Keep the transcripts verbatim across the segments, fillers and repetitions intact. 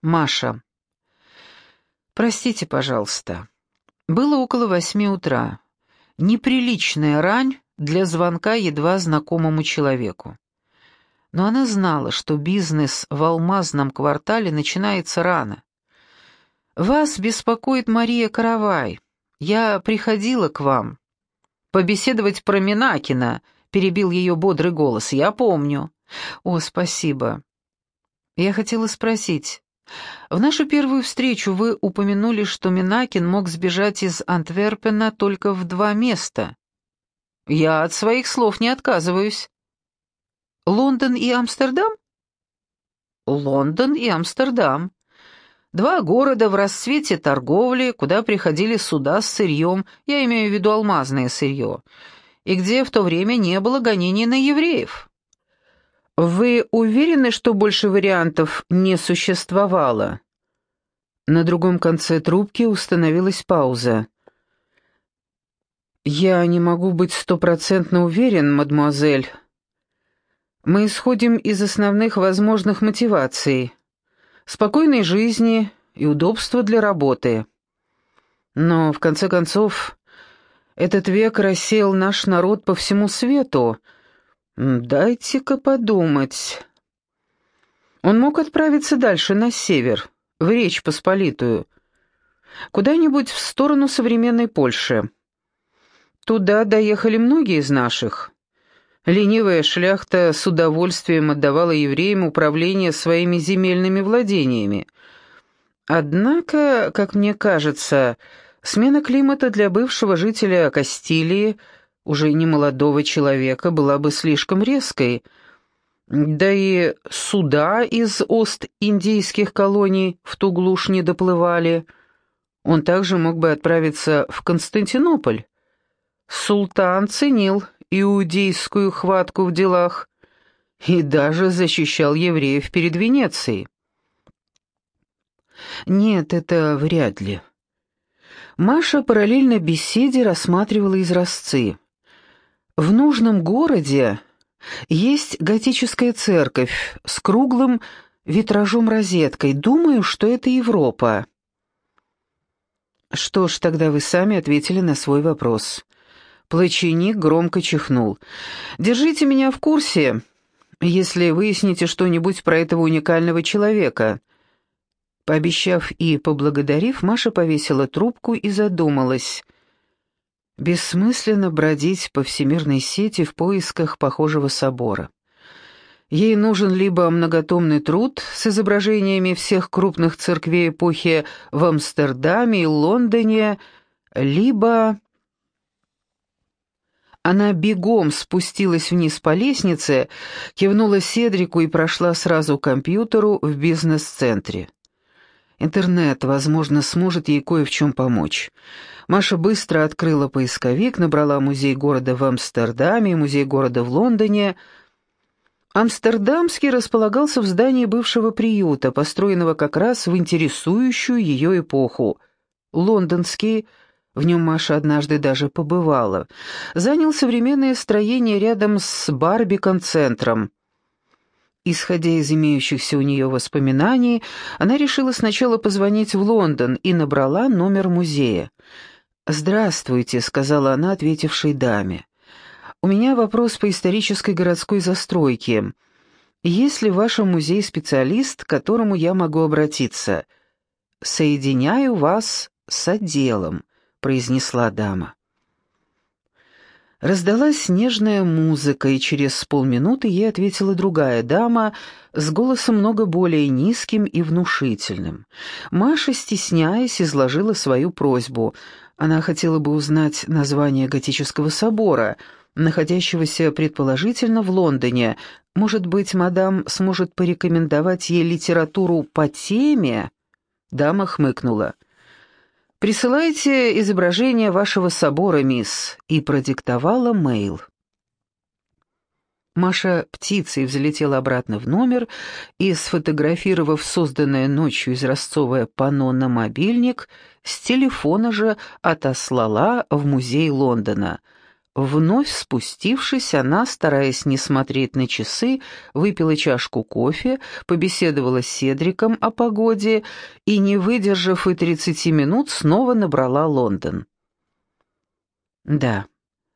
Маша. Простите, пожалуйста. Было около восьми утра. Неприличная рань для звонка едва знакомому человеку. Но она знала, что бизнес в алмазном квартале начинается рано. «Вас беспокоит Мария Каравай. Я приходила к вам. Побеседовать про Минакина», — перебил ее бодрый голос. «Я помню». «О, спасибо. Я хотела спросить. В нашу первую встречу вы упомянули, что Минакин мог сбежать из Антверпена только в два места. Я от своих слов не отказываюсь. Лондон и Амстердам? Лондон и Амстердам. Два города в расцвете торговли, куда приходили суда с сырьем, я имею в виду алмазное сырье, и где в то время не было гонений на евреев. Вы уверены, что больше вариантов не существовало? На другом конце трубки установилась пауза. «Я не могу быть стопроцентно уверен, мадемуазель. Мы исходим из основных возможных мотиваций. Спокойной жизни и удобства для работы. Но, в конце концов, этот век рассеял наш народ по всему свету. Дайте-ка подумать. Он мог отправиться дальше, на север, в Речь Посполитую, куда-нибудь в сторону современной Польши. Туда доехали многие из наших. Ленивая шляхта с удовольствием отдавала евреям управление своими земельными владениями. Однако, как мне кажется, смена климата для бывшего жителя Кастилии, уже немолодого человека, была бы слишком резкой. Да и суда из Ост-Индийских колоний в ту глушь не доплывали. Он также мог бы отправиться в Константинополь. Султан ценил иудейскую хватку в делах и даже защищал евреев перед Венецией. Нет, это вряд ли. Маша параллельно беседе рассматривала изразцы. В нужном городе есть готическая церковь с круглым витражом-розеткой. Думаю, что это Европа. Что ж, тогда вы сами ответили на свой вопрос. Плаченик громко чихнул. «Держите меня в курсе, если выясните что-нибудь про этого уникального человека». Пообещав и поблагодарив, Маша повесила трубку и задумалась. Бессмысленно бродить по всемирной сети в поисках похожего собора. Ей нужен либо многотомный труд с изображениями всех крупных церквей эпохи в Амстердаме и Лондоне, либо... Она бегом спустилась вниз по лестнице, кивнула Седрику и прошла сразу к компьютеру в бизнес-центре. Интернет, возможно, сможет ей кое в чем помочь. Маша быстро открыла поисковик, набрала музей города в Амстердаме и музей города в Лондоне. Амстердамский располагался в здании бывшего приюта, построенного как раз в интересующую ее эпоху. Лондонский, в нем Маша однажды даже побывала, занял современное строение рядом с Барбикон-центром. Исходя из имеющихся у нее воспоминаний, она решила сначала позвонить в Лондон и набрала номер музея. «Здравствуйте», — сказала она ответившей даме. «У меня вопрос по исторической городской застройке. Есть ли в вашем музее специалист, к которому я могу обратиться?» «Соединяю вас с отделом», — произнесла дама. Раздалась нежная музыка, и через полминуты ей ответила другая дама с голосом много более низким и внушительным. Маша, стесняясь, изложила свою просьбу. Она хотела бы узнать название готического собора, находящегося предположительно в Лондоне. Может быть, мадам сможет порекомендовать ей литературу по теме? Дама хмыкнула. «Присылайте изображение вашего собора, мисс», и продиктовала мейл. Маша птицей взлетела обратно в номер и, сфотографировав созданное ночью изразцовое панно на мобильник, с телефона же отослала в музей Лондона. Вновь спустившись, она, стараясь не смотреть на часы, выпила чашку кофе, побеседовала с Седриком о погоде и, не выдержав и тридцати минут, снова набрала Лондон. «Да.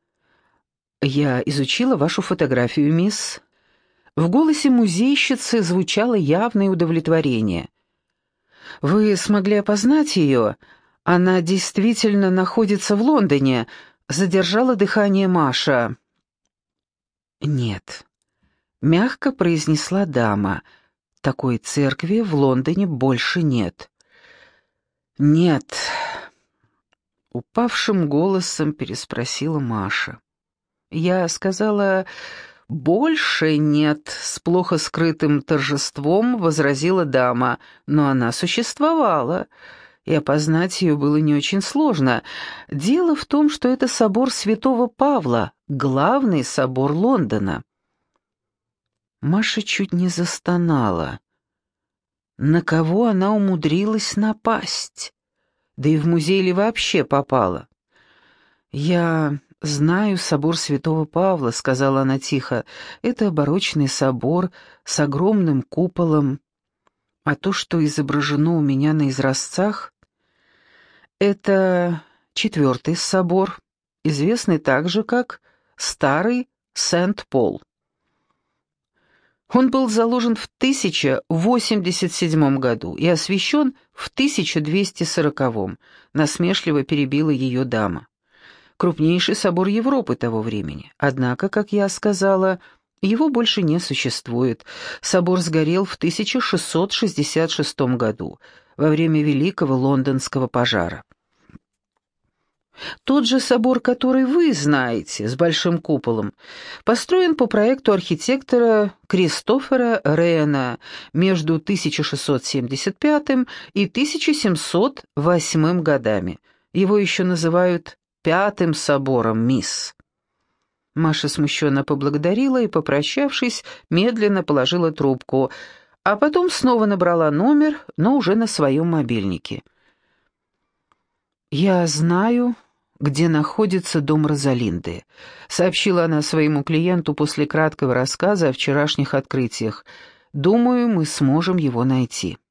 Я изучила вашу фотографию, мисс». В голосе музейщицы звучало явное удовлетворение. «Вы смогли опознать ее? Она действительно находится в Лондоне», — задержала дыхание Маша. «Нет», — мягко произнесла дама, — «такой церкви в Лондоне больше нет». «Нет», — упавшим голосом переспросила Маша. «Я сказала, больше нет», — с плохо скрытым торжеством возразила дама, но она существовала, и опознать ее было не очень сложно. Дело в том, что это собор Святого Павла, главный собор Лондона. Маша чуть не застонала. На кого она умудрилась напасть? Да и в музей ли вообще попала? «Я знаю собор Святого Павла», — сказала она тихо. «Это барочный собор с огромным куполом. А то, что изображено у меня на изразцах, это четвертый собор, известный также как Старый Сент-Пол. Он был заложен в тысяча восемьдесят седьмом году и освящен в тысяча двести сороковом, насмешливо перебила ее дама. Крупнейший собор Европы того времени. Однако, как я сказала, его больше не существует. Собор сгорел в тысяча шестьсот шестьдесят шестом году, во время Великого Лондонского пожара. Тот же собор, который вы знаете, с большим куполом, построен по проекту архитектора Кристофера Рейна между тысяча шестьсот семьдесят пятым и тысяча семьсот восьмым годами. Его еще называют «Пятым собором, мисс». Маша смущенно поблагодарила и, попрощавшись, медленно положила трубку, а потом снова набрала номер, но уже на своем мобильнике. «Я знаю, где находится дом Розалинды», — сообщила она своему клиенту после краткого рассказа о вчерашних открытиях. «Думаю, мы сможем его найти».